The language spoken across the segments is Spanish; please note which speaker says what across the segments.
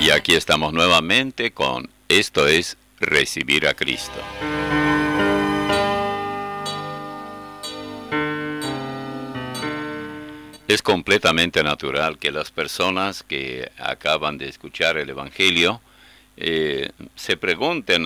Speaker 1: Y aquí estamos nuevamente con Esto es Recibir a Cristo. Es completamente natural que las personas que acaban de escuchar el Evangelio se pregunten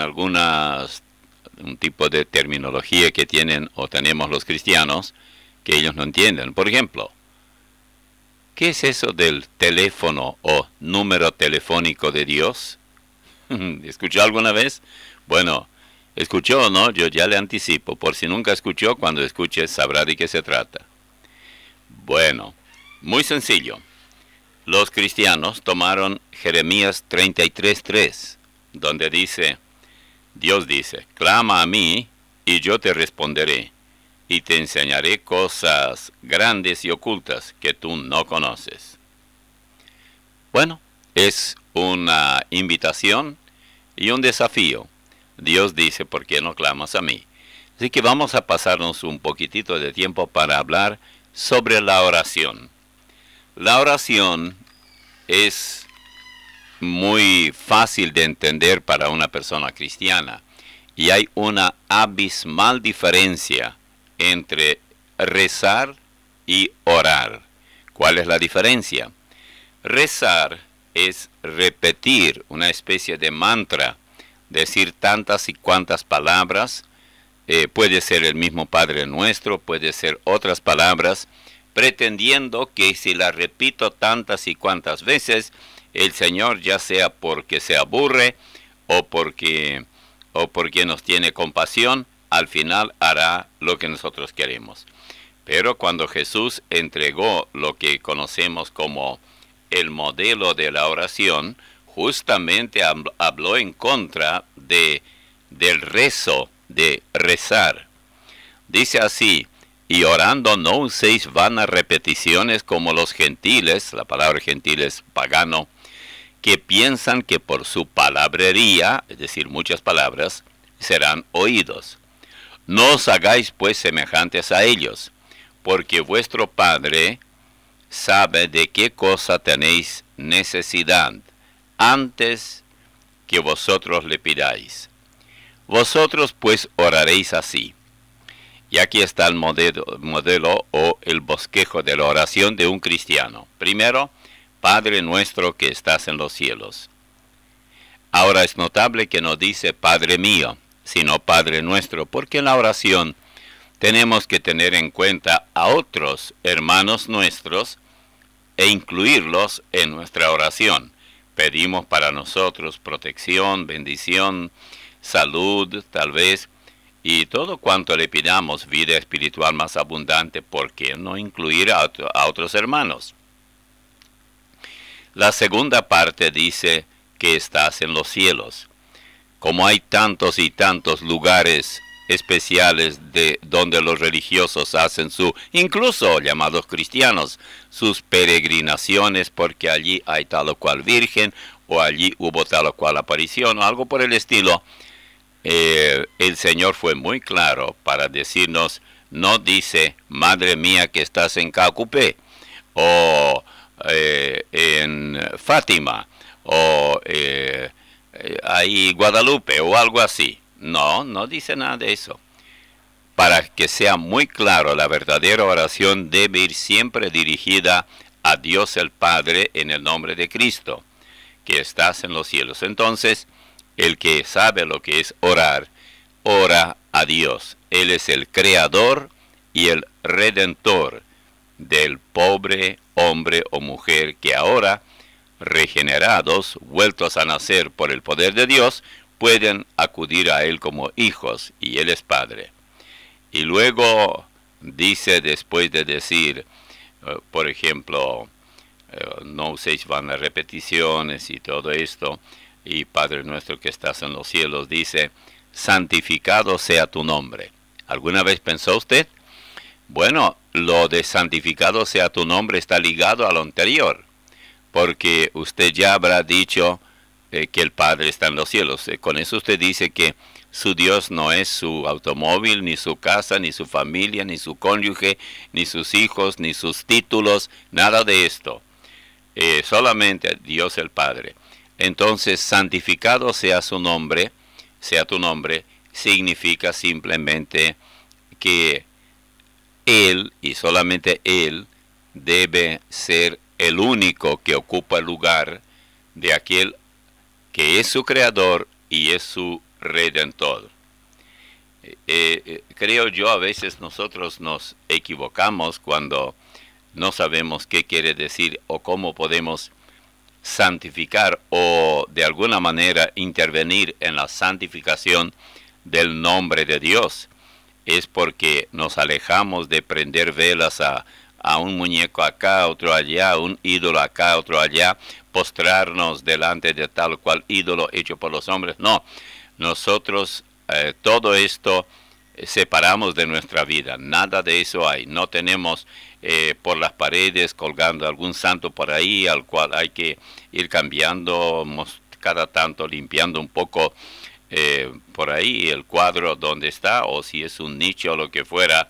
Speaker 1: un tipo de terminología que tienen o tenemos los cristianos que ellos no entienden. Por ejemplo, ¿qué es eso del teléfono o número telefónico de Dios? ¿Escuchó alguna vez? Bueno, ¿escuchó o no? Yo ya le anticipo. Por si nunca escuchó, cuando escuche sabrá de qué se trata. Bueno, muy sencillo. Los cristianos tomaron Jeremías 33:3, donde Dios dice, clama a mí y yo te responderé, y te enseñaré cosas grandes y ocultas que tú no conoces. Bueno, es una invitación y un desafío. Dios dice, ¿por qué no clamas a mí? Así que vamos a pasarnos un poquitito de tiempo para hablar sobre la oración. La oración es muy fácil de entender para una persona cristiana y hay una abismal diferencia entre rezar y orar. ¿Cuál es la diferencia? Rezar es repetir una especie de mantra, decir tantas y cuantas palabras, puede ser el mismo Padre Nuestro, puede ser otras palabras, pretendiendo que si la repito tantas y cuantas veces, el Señor, ya sea porque se aburre o porque nos tiene compasión, al final hará lo que nosotros queremos. Pero cuando Jesús entregó lo que conocemos como el modelo de la oración, justamente habló en contra del rezo, de rezar. Dice así, y orando no uséis vanas repeticiones como los gentiles, la palabra gentil es pagano, que piensan que por su palabrería, es decir, muchas palabras, serán oídos. No os hagáis pues semejantes a ellos, porque vuestro Padre sabe de qué cosa tenéis necesidad, antes que vosotros le pidáis. Vosotros pues oraréis así. Y aquí está el modelo o el bosquejo de la oración de un cristiano. Primero, Padre nuestro que estás en los cielos. Ahora es notable que no dice Padre mío, sino Padre nuestro, porque en la oración tenemos que tener en cuenta a otros hermanos nuestros e incluirlos en nuestra oración. Pedimos para nosotros protección, bendición, salud, tal vez, y todo cuanto le pidamos, vida espiritual más abundante, ¿por qué no incluir a otros hermanos? La segunda parte dice que estás en los cielos. Como hay tantos y tantos lugares especiales de donde los religiosos hacen incluso llamados cristianos, sus peregrinaciones, porque allí hay tal o cual virgen, o allí hubo tal o cual aparición, o algo por el estilo. El Señor fue muy claro para decirnos, no dice, Madre mía que estás en Cacupé, o en Fátima, o ahí Guadalupe, o algo así. No dice nada de eso. Para que sea muy claro, la verdadera oración debe ir siempre dirigida a Dios el Padre en el nombre de Cristo, que estás en los cielos. Entonces, el que sabe lo que es orar, ora a Dios. Él es el creador y el redentor del pobre hombre o mujer que ahora, regenerados, vueltos a nacer por el poder de Dios, pueden acudir a Él como hijos, y Él es Padre. Y luego dice, después de decir, por ejemplo, no uséis vanas repeticiones y todo esto, y Padre nuestro que estás en los cielos, dice, santificado sea tu nombre. ¿Alguna vez pensó usted? Bueno, lo de santificado sea tu nombre está ligado a lo anterior, porque usted ya habrá dicho que el Padre está en los cielos. Con eso usted dice que su Dios no es su automóvil, ni su casa, ni su familia, ni su cónyuge, ni sus hijos, ni sus títulos, nada de esto. Solamente Dios el Padre. Entonces, santificado sea su nombre, sea tu nombre, significa simplemente que Él, y solamente Él, debe ser el único que ocupa el lugar de aquel que es su creador y es su redentor. Creo yo, a veces nosotros nos equivocamos cuando no sabemos qué quiere decir o cómo podemos santificar o de alguna manera intervenir en la santificación del nombre de Dios. Es porque nos alejamos de prender velas a un muñeco acá, otro allá, un ídolo acá, otro allá, postrarnos delante de tal cual ídolo hecho por los hombres. No, nosotros todo esto separamos de nuestra vida, nada de eso hay. No tenemos por las paredes colgando algún santo por ahí al cual hay que ir cambiando cada tanto, limpiando un poco por ahí el cuadro donde está, o si es un nicho o lo que fuera,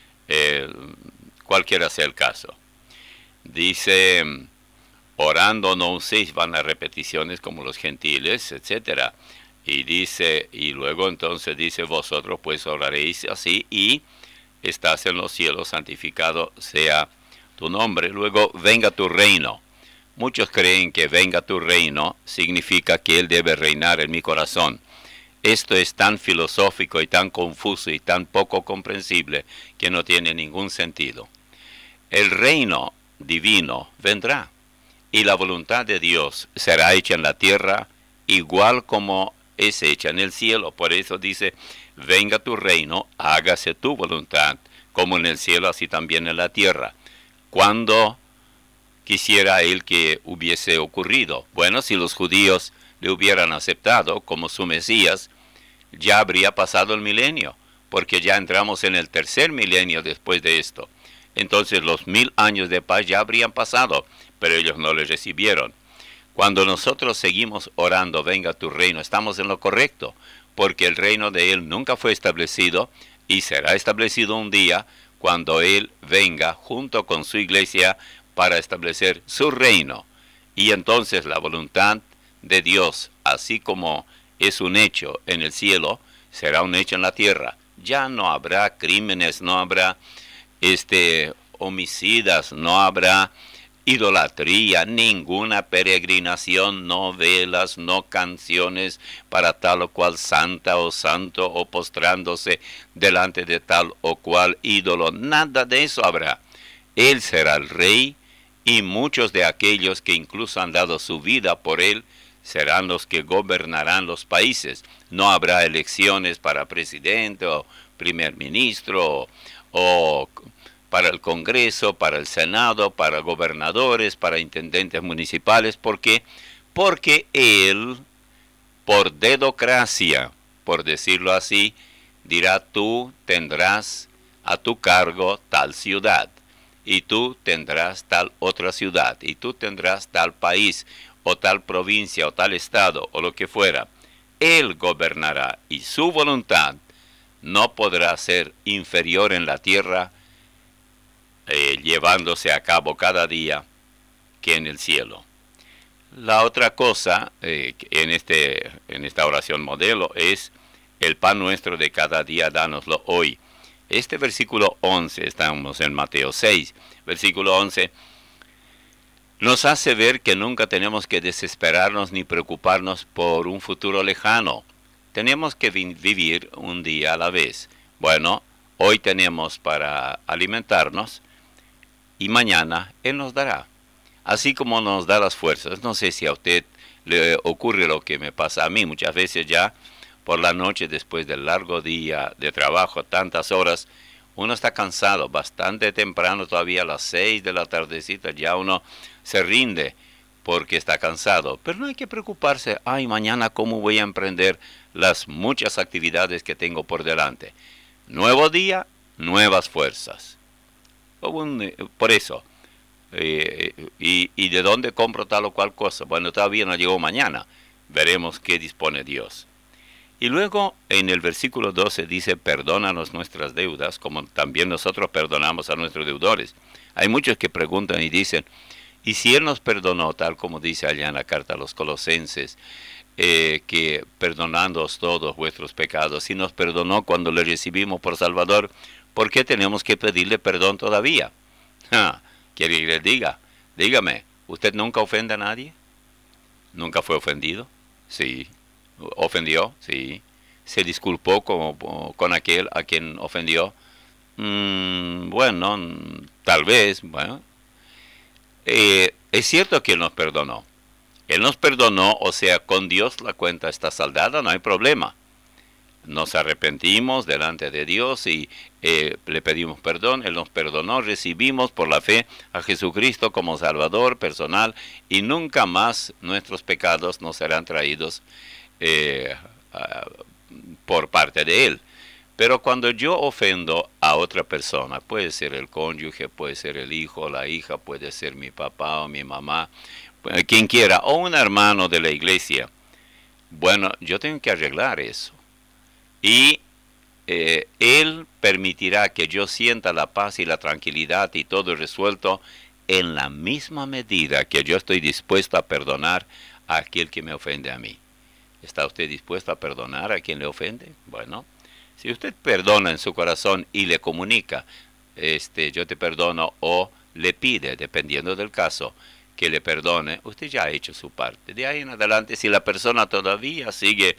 Speaker 1: cualquiera sea el caso. Dice, orando no uséis vanas repeticiones como los gentiles, etcétera. Y dice, y luego entonces dice, vosotros pues oraréis así y estás en los cielos, santificado sea tu nombre. Luego, venga tu reino. Muchos creen que venga tu reino significa que Él debe reinar en mi corazón. Esto es tan filosófico y tan confuso y tan poco comprensible que no tiene ningún sentido. El reino divino vendrá y la voluntad de Dios será hecha en la tierra igual como es hecha en el cielo. Por eso dice, venga tu reino, hágase tu voluntad, como en el cielo, así también en la tierra. ¿Cuándo quisiera Él que hubiese ocurrido? Bueno, si los judíos le hubieran aceptado como su Mesías, ya habría pasado el milenio, porque ya entramos en el tercer milenio después de esto. Entonces los 1000 años de paz ya habrían pasado, pero ellos no le recibieron. Cuando nosotros seguimos orando, venga tu reino, estamos en lo correcto, porque el reino de Él nunca fue establecido y será establecido un día cuando Él venga junto con su iglesia para establecer su reino. Y entonces la voluntad de Dios, así como es un hecho en el cielo, será un hecho en la tierra. Ya no habrá crímenes, no habrá homicidas, no habrá idolatría, ninguna peregrinación, no velas, no canciones para tal o cual santa o santo o postrándose delante de tal o cual ídolo. Nada de eso habrá. Él será el rey y muchos de aquellos que incluso han dado su vida por Él serán los que gobernarán los países. No habrá elecciones para presidente o primer ministro o para el Congreso, para el Senado, para gobernadores, para intendentes municipales. ¿Por qué? Porque Él, por dedocracia, por decirlo así, dirá, tú tendrás a tu cargo tal ciudad, y tú tendrás tal otra ciudad, y tú tendrás tal país, o tal provincia, o tal estado, o lo que fuera. Él gobernará, y su voluntad no podrá ser inferior en la tierra, llevándose a cabo cada día, que en el cielo. La otra cosa en esta oración modelo es, el pan nuestro de cada día, dánoslo hoy. Este versículo 11, estamos en Mateo 6, versículo 11, nos hace ver que nunca tenemos que desesperarnos ni preocuparnos por un futuro lejano. Tenemos que vivir un día a la vez. Bueno, hoy tenemos para alimentarnos y mañana Él nos dará. Así como nos da las fuerzas. No sé si a usted le ocurre lo que me pasa a mí. Muchas veces ya por la noche, después del largo día de trabajo, tantas horas, uno está cansado, bastante temprano, todavía a las 6 de la tardecita, ya uno se rinde porque está cansado. Pero no hay que preocuparse, ay, mañana cómo voy a emprender las muchas actividades que tengo por delante. Nuevo día, nuevas fuerzas. Por eso, ¿y de dónde compro tal o cual cosa? Bueno, todavía no llegó mañana, veremos qué dispone Dios. Y luego en el versículo 12 dice, perdónanos nuestras deudas, como también nosotros perdonamos a nuestros deudores. Hay muchos que preguntan y dicen, Y si Él nos perdonó, tal como dice allá en la carta a los Colosenses, que perdonándoos todos vuestros pecados, si nos perdonó cuando le recibimos por Salvador, ¿por qué tenemos que pedirle perdón todavía? ¿Quiere que les diga? Dígame, ¿usted nunca ofende a nadie? ¿Nunca fue ofendido? Sí. ¿Ofendió? Sí. ¿Se disculpó con aquel a quien ofendió? Bueno, tal vez, bueno. Es cierto que Él nos perdonó. Él nos perdonó, o sea, con Dios la cuenta está saldada, no hay problema. Nos arrepentimos delante de Dios y le pedimos perdón. Él nos perdonó, recibimos por la fe a Jesucristo como Salvador personal y nunca más nuestros pecados nos serán traídos por parte de Él. Pero cuando yo ofendo a otra persona, puede ser el cónyuge, puede ser el hijo, la hija, puede ser mi papá o mi mamá, quien quiera, o un hermano de la iglesia, bueno, yo tengo que arreglar eso. Y Él permitirá que yo sienta la paz y la tranquilidad y todo resuelto en la misma medida que yo estoy dispuesto a perdonar a aquel que me ofende a mí. ¿Está usted dispuesto a perdonar a quien le ofende? Bueno, si usted perdona en su corazón y le comunica, yo te perdono, o le pide, dependiendo del caso, que le perdone, usted ya ha hecho su parte. De ahí en adelante, si la persona todavía sigue,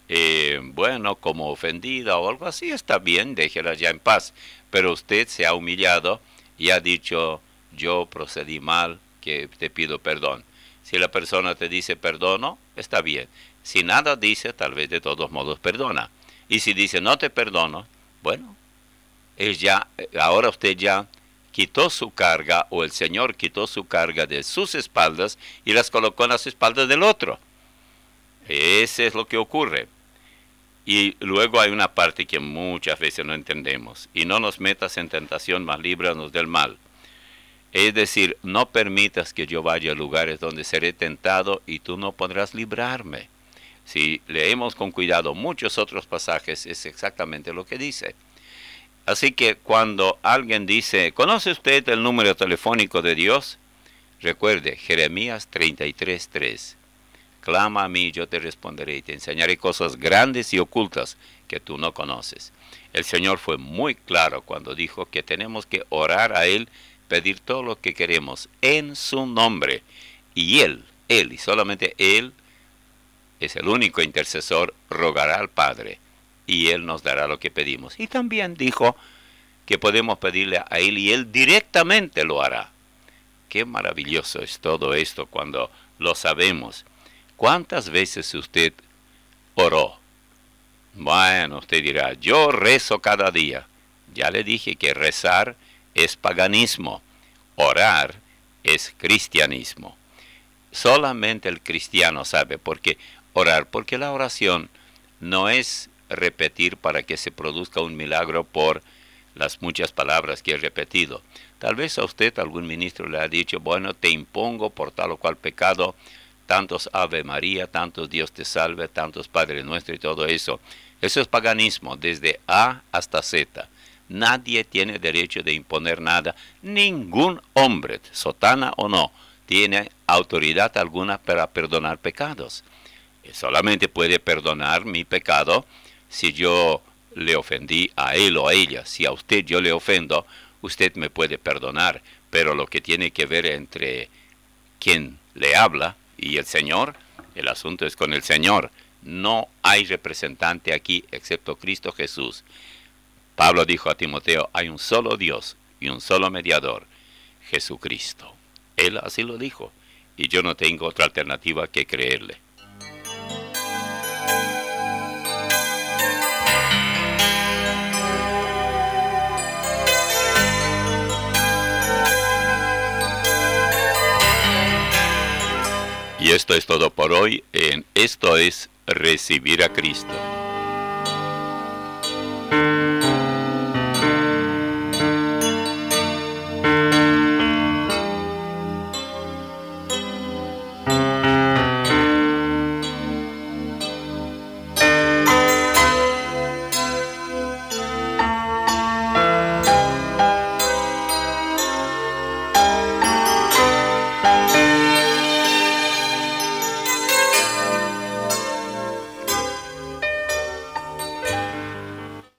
Speaker 1: como ofendida o algo así, está bien, déjela ya en paz. Pero usted se ha humillado y ha dicho, yo procedí mal, que te pido perdón. Si la persona te dice perdono, está bien. Si nada dice, tal vez de todos modos perdona. Y si dice no te perdono, bueno, ahora usted ya quitó su carga, o el Señor quitó su carga de sus espaldas y las colocó en las espaldas del otro. Ese es lo que ocurre. Y luego hay una parte que muchas veces no entendemos. Y no nos metas en tentación, mas líbranos del mal. Es decir, no permitas que yo vaya a lugares donde seré tentado y tú no podrás librarme. Si leemos con cuidado muchos otros pasajes, es exactamente lo que dice. Así que cuando alguien dice, ¿conoce usted el número telefónico de Dios? Recuerde, Jeremías 33:3. Clama a mí, yo te responderé y te enseñaré cosas grandes y ocultas que tú no conoces. El Señor fue muy claro cuando dijo que tenemos que orar a Él, pedir todo lo que queremos en su nombre. Y Él y solamente Él es el único intercesor, rogará al Padre y Él nos dará lo que pedimos. Y también dijo que podemos pedirle a Él y Él directamente lo hará. Qué maravilloso es todo esto cuando lo sabemos. ¿Cuántas veces usted oró? Bueno, usted dirá, yo rezo cada día. Ya le dije que rezar es paganismo, orar es cristianismo. Solamente el cristiano sabe por qué orar, porque la oración no es repetir para que se produzca un milagro por las muchas palabras que he repetido. Tal vez a usted algún ministro le ha dicho, bueno, te impongo por tal o cual pecado, tantos Ave María, tantos Dios te salve, tantos Padre Nuestro y todo eso. Eso es paganismo, desde A hasta Z. Nadie tiene derecho de imponer nada. Ningún hombre, sotana o no, tiene autoridad alguna para perdonar pecados. Solamente puede perdonar mi pecado si yo le ofendí a él o a ella. Si a usted yo le ofendo, usted me puede perdonar. Pero lo que tiene que ver entre quien le habla y el Señor, el asunto es con el Señor. No hay representante aquí excepto Cristo Jesús. Pablo dijo a Timoteo, hay un solo Dios y un solo mediador, Jesucristo. Él así lo dijo, y yo no tengo otra alternativa que creerle. Y esto es todo por hoy en Esto es Recibir a Cristo.